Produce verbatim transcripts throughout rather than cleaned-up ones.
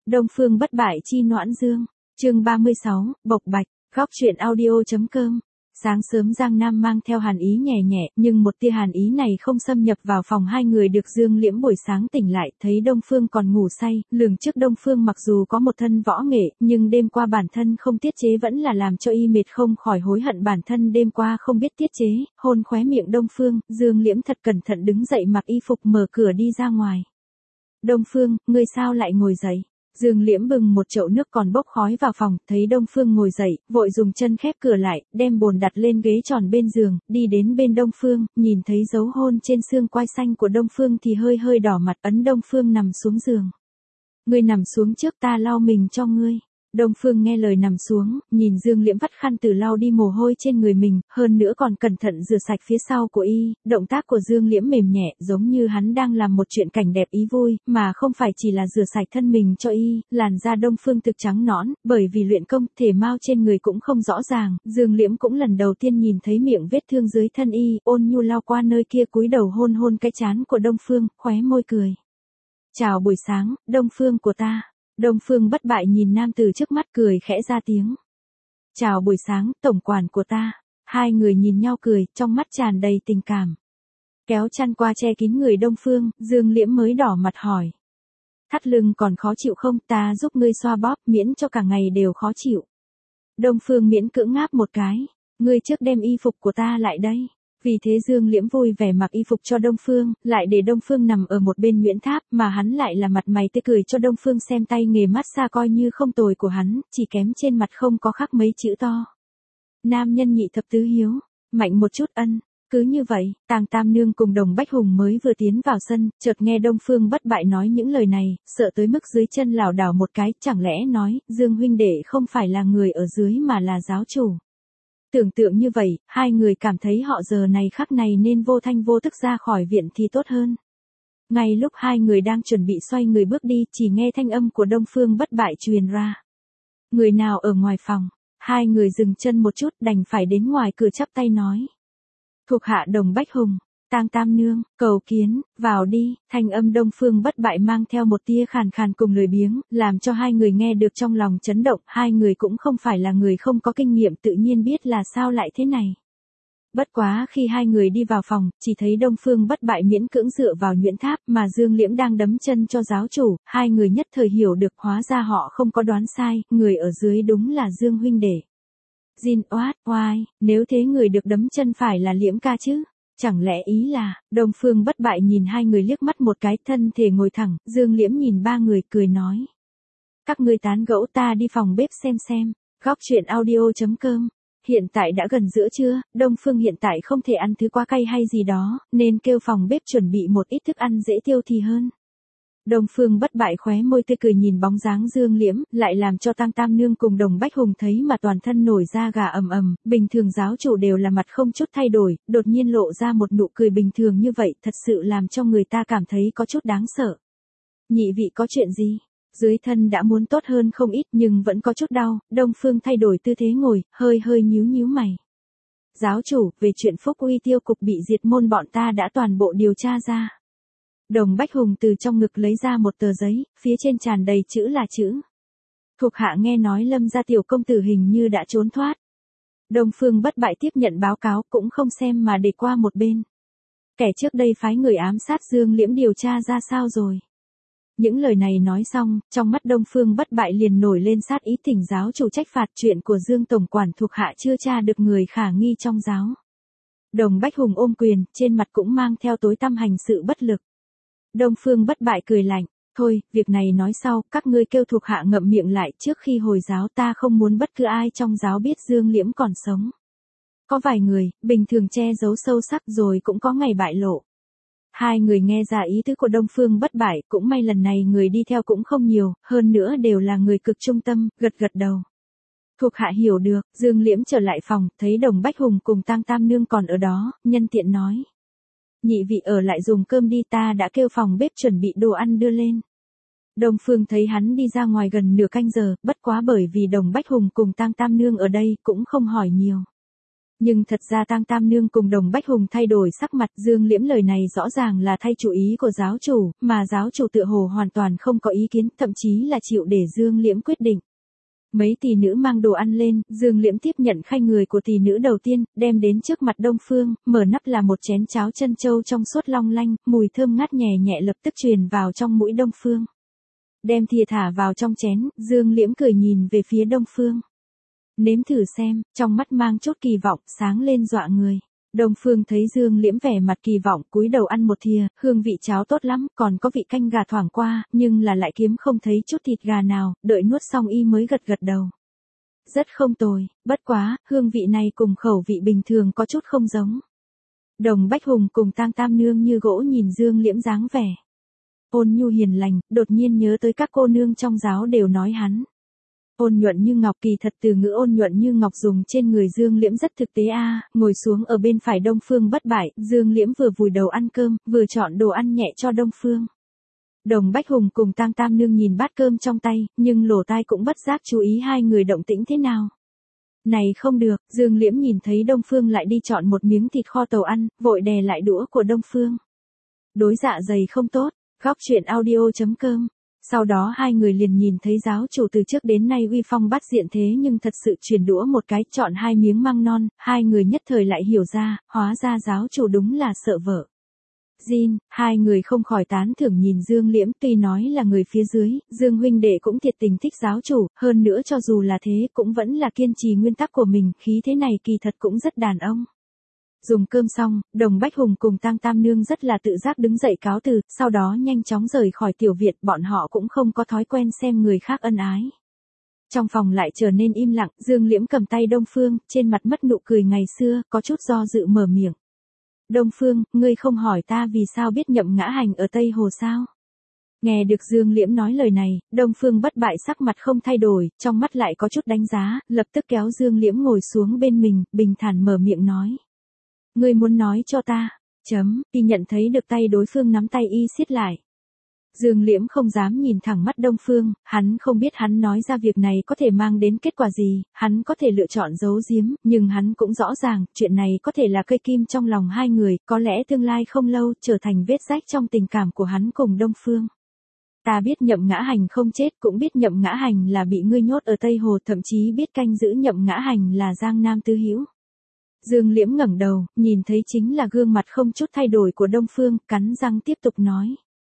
Đông Phương bất bại chi Noãn Dương, chương ba mươi sáu, bộc bạch, góc truyện audio.com. Sáng sớm Giang Nam mang theo hàn ý nhẹ nhẹ, nhưng một tia hàn ý này không xâm nhập vào phòng hai người được Dương Liễm buổi sáng tỉnh lại, thấy Đông Phương còn ngủ say, lường trước Đông Phương mặc dù có một thân võ nghệ, nhưng đêm qua bản thân không tiết chế vẫn là làm cho y mệt không khỏi hối hận bản thân đêm qua không biết tiết chế, hôn khóe miệng Đông Phương, Dương Liễm thật cẩn thận đứng dậy mặc y phục mở cửa đi ra ngoài. Đông Phương, ngươi sao lại ngồi dậy? Dương Liễm bưng một chậu nước còn bốc khói vào phòng, thấy Đông Phương ngồi dậy, vội dùng chân khép cửa lại, đem bồn đặt lên ghế tròn bên giường, đi đến bên Đông Phương, nhìn thấy dấu hôn trên xương quai xanh của Đông Phương thì hơi hơi đỏ mặt, ấn Đông Phương nằm xuống giường. Ngươi nằm xuống trước ta lau mình cho ngươi. Đông Phương nghe lời nằm xuống, nhìn Dương Liễm vắt khăn từ lau đi mồ hôi trên người mình, hơn nữa còn cẩn thận rửa sạch phía sau của y, động tác của Dương Liễm mềm nhẹ, giống như hắn đang làm một chuyện cảnh đẹp ý vui, mà không phải chỉ là rửa sạch thân mình cho y, làn da Đông Phương thực trắng nõn, bởi vì luyện công, thể mao trên người cũng không rõ ràng, Dương Liễm cũng lần đầu tiên nhìn thấy miệng vết thương dưới thân y, ôn nhu lao qua nơi kia cúi đầu hôn hôn cái trán của Đông Phương, khóe môi cười. Chào buổi sáng, Đông Phương của ta. Đông Phương bất bại nhìn nam tử trước mắt cười khẽ ra tiếng. Chào buổi sáng, tổng quản của ta. Hai người nhìn nhau cười, trong mắt tràn đầy tình cảm. Kéo chăn qua che kín người Đông Phương, Dương Liễm mới đỏ mặt hỏi. Thắt lưng còn khó chịu không, ta giúp ngươi xoa bóp, miễn cho cả ngày đều khó chịu. Đông Phương miễn cưỡng ngáp một cái. Ngươi trước đem y phục của ta lại đây. Vì thế Dương Liễm vui vẻ mặc y phục cho Đông Phương, lại để Đông Phương nằm ở một bên Nguyễn Tháp, mà hắn lại là mặt mày tươi cười cho Đông Phương xem tay nghề massage coi như không tồi của hắn, chỉ kém trên mặt không có khắc mấy chữ to. Nam nhân nhị thập tứ hiếu, mạnh một chút ân. Cứ như vậy, Tàng Tam Nương cùng Đồng Bách Hùng mới vừa tiến vào sân, chợt nghe Đông Phương bất bại nói những lời này, sợ tới mức dưới chân lảo đảo một cái, chẳng lẽ nói, Dương huynh đệ không phải là người ở dưới mà là giáo chủ. Tưởng tượng như vậy, hai người cảm thấy họ giờ này khắc này nên vô thanh vô tức ra khỏi viện thì tốt hơn. Ngay lúc hai người đang chuẩn bị xoay người bước đi, chỉ nghe thanh âm của Đông Phương bất bại truyền ra. Người nào ở ngoài phòng? Hai người dừng chân một chút, đành phải đến ngoài cửa chắp tay nói. Thuộc hạ Đồng Bách Hùng, Tang Tam Nương, cầu kiến, vào đi. Thanh âm Đông Phương bất bại mang theo một tia khàn khàn cùng lười biếng, làm cho hai người nghe được trong lòng chấn động, hai người cũng không phải là người không có kinh nghiệm tự nhiên biết là sao lại thế này. Bất quá khi hai người đi vào phòng, chỉ thấy Đông Phương bất bại miễn cưỡng dựa vào Nguyễn Tháp mà Dương Liễm đang đấm chân cho giáo chủ, hai người nhất thời hiểu được hóa ra họ không có đoán sai, người ở dưới đúng là Dương huynh đệ. Jin oát, oai, nếu thế người được đấm chân phải là Liễm ca chứ? Chẳng lẽ ý là, Đông Phương bất bại nhìn hai người liếc mắt một cái, thân thể ngồi thẳng, Dương Liễm nhìn ba người cười nói. Các ngươi tán gẫu, ta đi phòng bếp xem xem. Góc truyện audio.com. Hiện tại đã gần giữa trưa, Đông Phương hiện tại không thể ăn thứ quá cay hay gì đó, nên kêu phòng bếp chuẩn bị một ít thức ăn dễ tiêu thì hơn. Đông Phương bất bại khóe môi tươi cười nhìn bóng dáng Dương Liễm, lại làm cho Tang Tam Nương cùng Đồng Bách Hùng thấy mà toàn thân nổi da gà ầm ầm, bình thường giáo chủ đều là mặt không chút thay đổi, đột nhiên lộ ra một nụ cười bình thường như vậy, thật sự làm cho người ta cảm thấy có chút đáng sợ. Nhị vị có chuyện gì? Dưới thân đã muốn tốt hơn không ít nhưng vẫn có chút đau, Đông Phương thay đổi tư thế ngồi, hơi hơi nhíu nhíu mày. Giáo chủ, về chuyện Phúc Uy Tiêu cục bị diệt môn bọn ta đã toàn bộ điều tra ra. Đồng Bách Hùng từ trong ngực lấy ra một tờ giấy, phía trên tràn đầy chữ là chữ. Thuộc hạ nghe nói Lâm gia tiểu công tử hình như đã trốn thoát. Đông Phương bất bại tiếp nhận báo cáo cũng không xem mà để qua một bên. Kẻ trước đây phái người ám sát Dương Liễm điều tra ra sao rồi? Những lời này nói xong, trong mắt Đông Phương bất bại liền nổi lên sát ý, thỉnh giáo chủ trách phạt chuyện của Dương tổng quản, thuộc hạ chưa tra được người khả nghi trong giáo. Đồng Bách Hùng ôm quyền, trên mặt cũng mang theo tối tăm hành sự bất lực. Đông Phương bất bại cười lạnh, thôi, việc này nói sau, các ngươi kêu thuộc hạ ngậm miệng lại, trước khi hồi giáo ta không muốn bất cứ ai trong giáo biết Dương Liễm còn sống. Có vài người, bình thường che giấu sâu sắc rồi cũng có ngày bại lộ. Hai người nghe ra ý tứ của Đông Phương bất bại, cũng may lần này người đi theo cũng không nhiều, hơn nữa đều là người cực trung tâm, gật gật đầu. Thuộc hạ hiểu được, Dương Liễm trở lại phòng, thấy Đồng Bách Hùng cùng Tang Tam Nương còn ở đó, nhân tiện nói. Nhị vị ở lại dùng cơm đi, ta đã kêu phòng bếp chuẩn bị đồ ăn đưa lên. Đông Phương thấy hắn đi ra ngoài gần nửa canh giờ, bất quá bởi vì Đồng Bách Hùng cùng Tang Tam Nương ở đây cũng không hỏi nhiều. Nhưng thật ra Tang Tam Nương cùng Đồng Bách Hùng thay đổi sắc mặt, Dương Liễm lời này rõ ràng là thay chủ ý của giáo chủ, mà giáo chủ tựa hồ hoàn toàn không có ý kiến, thậm chí là chịu để Dương Liễm quyết định. Mấy tỷ nữ mang đồ ăn lên, Dương Liễm tiếp nhận khay người của tỷ nữ đầu tiên, đem đến trước mặt Đông Phương, mở nắp là một chén cháo chân châu trong suốt long lanh, mùi thơm ngát nhẹ nhẹ lập tức truyền vào trong mũi Đông Phương. Đem thìa thả vào trong chén, Dương Liễm cười nhìn về phía Đông Phương. Nếm thử xem, trong mắt mang chút kỳ vọng, sáng lên dọa người. Đông Phương thấy Dương Liễm vẻ mặt kỳ vọng, cúi đầu ăn một thìa, hương vị cháo tốt lắm, còn có vị canh gà thoảng qua, nhưng là lại kiếm không thấy chút thịt gà nào, đợi nuốt xong y mới gật gật đầu. Rất không tồi, bất quá, hương vị này cùng khẩu vị bình thường có chút không giống. Đồng Bách Hùng cùng Tang Tam Nương như gỗ nhìn Dương Liễm dáng vẻ ôn nhu hiền lành, đột nhiên nhớ tới các cô nương trong giáo đều nói hắn ôn nhuận như ngọc, kỳ thật từ ngữ ôn nhuận như ngọc dùng trên người Dương Liễm rất thực tế a. À, ngồi xuống ở bên phải Đông Phương bất bại, Dương Liễm vừa vùi đầu ăn cơm, vừa chọn đồ ăn nhẹ cho Đông Phương. Đồng Bách Hùng cùng Tang Tam Nương nhìn bát cơm trong tay, nhưng lỗ tai cũng bất giác chú ý hai người động tĩnh thế nào. Này không được, Dương Liễm nhìn thấy Đông Phương lại đi chọn một miếng thịt kho tàu ăn, vội đè lại đũa của Đông Phương. Đối dạ dày không tốt, góc truyện audio chấm com. Sau đó hai người liền nhìn thấy giáo chủ từ trước đến nay uy phong bát diện thế nhưng thật sự chuyển đũa một cái, chọn hai miếng măng non, hai người nhất thời lại hiểu ra, hóa ra giáo chủ đúng là sợ vợ. Jin, hai người không khỏi tán thưởng nhìn Dương Liễm, tuy nói là người phía dưới, Dương huynh đệ cũng thiệt tình thích giáo chủ, hơn nữa cho dù là thế cũng vẫn là kiên trì nguyên tắc của mình, khí thế này kỳ thật cũng rất đàn ông. Dùng cơm xong, Đồng Bách Hùng cùng Tang Tam Nương rất là tự giác đứng dậy cáo từ, sau đó nhanh chóng rời khỏi tiểu viện, bọn họ cũng không có thói quen xem người khác ân ái. Trong phòng lại trở nên im lặng, Dương Liễm cầm tay Đông Phương, trên mặt mất nụ cười ngày xưa, có chút do dự mở miệng. Đông Phương, ngươi không hỏi ta vì sao biết Nhậm Ngã Hành ở Tây Hồ sao? Nghe được Dương Liễm nói lời này, Đông Phương bất bại sắc mặt không thay đổi, trong mắt lại có chút đánh giá, lập tức kéo Dương Liễm ngồi xuống bên mình, bình thản mở miệng nói. Ngươi muốn nói cho ta, chấm, y nhận thấy được tay đối phương nắm tay y siết lại. Dương Liễm không dám nhìn thẳng mắt Đông Phương, hắn không biết hắn nói ra việc này có thể mang đến kết quả gì, hắn có thể lựa chọn giấu giếm, nhưng hắn cũng rõ ràng, chuyện này có thể là cây kim trong lòng hai người, có lẽ tương lai không lâu, trở thành vết rách trong tình cảm của hắn cùng Đông Phương. Ta biết Nhậm Ngã Hành không chết, cũng biết Nhậm Ngã Hành là bị ngươi nhốt ở Tây Hồ, thậm chí biết canh giữ Nhậm Ngã Hành là Giang Nam Tứ Hữu. Dương Liễm ngẩng đầu, nhìn thấy chính là gương mặt không chút thay đổi của Đông Phương, cắn răng tiếp tục nói.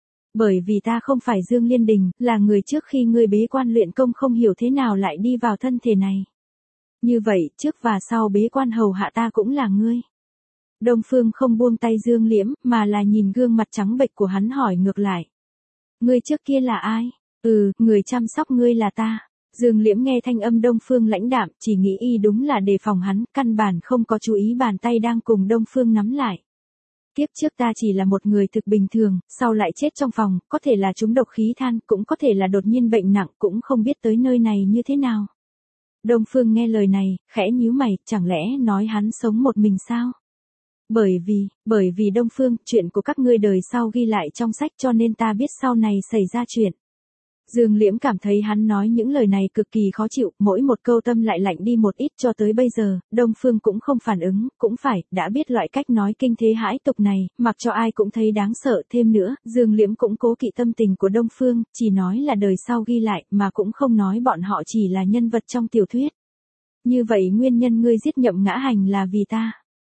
Bởi vì ta không phải Dương Liên Đình, là người trước khi ngươi bế quan luyện công không hiểu thế nào lại đi vào thân thể này. Như vậy, trước và sau bế quan hầu hạ ta cũng là ngươi. Đông Phương không buông tay Dương Liễm, mà là nhìn gương mặt trắng bệch của hắn hỏi ngược lại. Ngươi trước kia là ai? Ừ, người chăm sóc ngươi là ta. Dương Liễm nghe thanh âm Đông Phương lãnh đạm, chỉ nghĩ y đúng là đề phòng hắn, căn bản không có chú ý bàn tay đang cùng Đông Phương nắm lại. Tiếp trước ta chỉ là một người thực bình thường, sau lại chết trong phòng, có thể là trúng độc khí than, cũng có thể là đột nhiên bệnh nặng, cũng không biết tới nơi này như thế nào. Đông Phương nghe lời này, khẽ nhíu mày, chẳng lẽ nói hắn sống một mình sao? Bởi vì, bởi vì Đông Phương, chuyện của các ngươi đời sau ghi lại trong sách cho nên ta biết sau này xảy ra chuyện. Dương Liễm cảm thấy hắn nói những lời này cực kỳ khó chịu, mỗi một câu tâm lại lạnh đi một ít cho tới bây giờ, Đông Phương cũng không phản ứng, cũng phải, đã biết loại cách nói kinh thế hãi tục này, mặc cho ai cũng thấy đáng sợ, thêm nữa, Dương Liễm cũng cố kỵ tâm tình của Đông Phương, chỉ nói là đời sau ghi lại, mà cũng không nói bọn họ chỉ là nhân vật trong tiểu thuyết. Như vậy nguyên nhân ngươi giết Nhậm Ngã Hành là vì ta.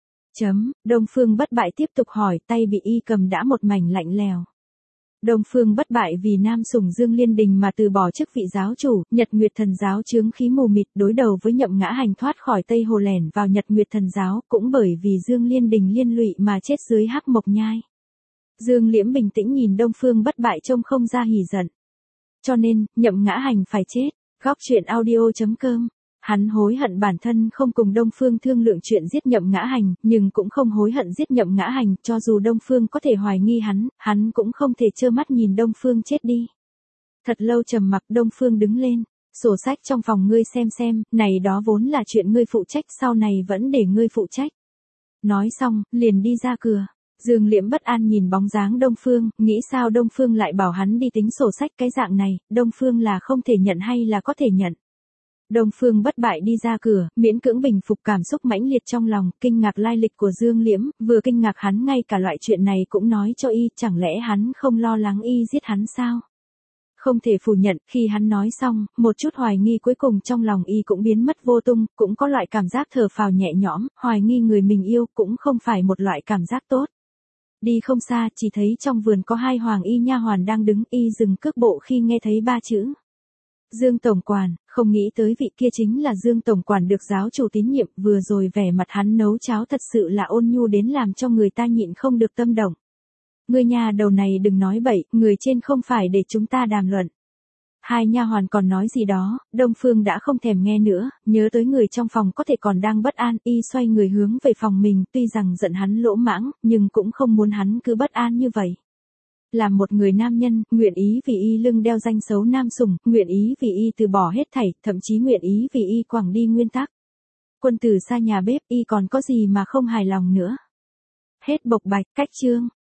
Chấm, Đông Phương bất bại tiếp tục hỏi, tay bị y cầm đã một mảnh lạnh lèo. Đông Phương bất bại vì nam sủng Dương Liên Đình mà từ bỏ chức vị giáo chủ, Nhật Nguyệt Thần giáo chướng khí mù mịt, đối đầu với Nhậm Ngã Hành thoát khỏi Tây Hồ lẻn vào Nhật Nguyệt Thần giáo, cũng bởi vì Dương Liên Đình liên lụy mà chết dưới Hắc Mộc Nhai. Dương Liễm bình tĩnh nhìn Đông Phương bất bại trông không ra hỉ giận. Cho nên, Nhậm Ngã Hành phải chết. Góc truyện audio chấm com. Hắn hối hận bản thân không cùng Đông Phương thương lượng chuyện giết Nhậm Ngã Hành, nhưng cũng không hối hận giết Nhậm Ngã Hành, cho dù Đông Phương có thể hoài nghi hắn, hắn cũng không thể trơ mắt nhìn Đông Phương chết đi. Thật lâu trầm mặc, Đông Phương đứng lên, sổ sách trong phòng ngươi xem xem, này đó vốn là chuyện ngươi phụ trách, sau này vẫn để ngươi phụ trách. Nói xong, liền đi ra cửa. Dương Liễm bất an nhìn bóng dáng Đông Phương, nghĩ sao Đông Phương lại bảo hắn đi tính sổ sách cái dạng này, Đông Phương là không thể nhận hay là có thể nhận. Đông Phương bất bại đi ra cửa, miễn cưỡng bình phục cảm xúc mãnh liệt trong lòng, kinh ngạc lai lịch của Dương Liễm, vừa kinh ngạc hắn ngay cả loại chuyện này cũng nói cho y, chẳng lẽ hắn không lo lắng y giết hắn sao? Không thể phủ nhận, khi hắn nói xong, một chút hoài nghi cuối cùng trong lòng y cũng biến mất vô tung, cũng có loại cảm giác thở phào nhẹ nhõm, hoài nghi người mình yêu cũng không phải một loại cảm giác tốt. Đi không xa, chỉ thấy trong vườn có hai hoàng y nha hoàn đang đứng, y dừng cước bộ khi nghe thấy ba chữ. Dương Tổng Quản, không nghĩ tới vị kia chính là Dương Tổng Quản được giáo chủ tín nhiệm, vừa rồi vẻ mặt hắn nấu cháo thật sự là ôn nhu đến làm cho người ta nhịn không được tâm động. Ngươi nhà đầu này đừng nói bậy, người trên không phải để chúng ta đàm luận. Hai nha hoàn còn nói gì đó, Đông Phương đã không thèm nghe nữa, nhớ tới người trong phòng có thể còn đang bất an, y xoay người hướng về phòng mình, tuy rằng giận hắn lỗ mãng, nhưng cũng không muốn hắn cứ bất an như vậy. Là một người nam nhân, nguyện ý vì y lưng đeo danh xấu nam sủng, nguyện ý vì y từ bỏ hết thảy, thậm chí nguyện ý vì y quẳng đi nguyên tắc. Quân tử xa nhà bếp, y còn có gì mà không hài lòng nữa. Hết bộc bạch, cách chương.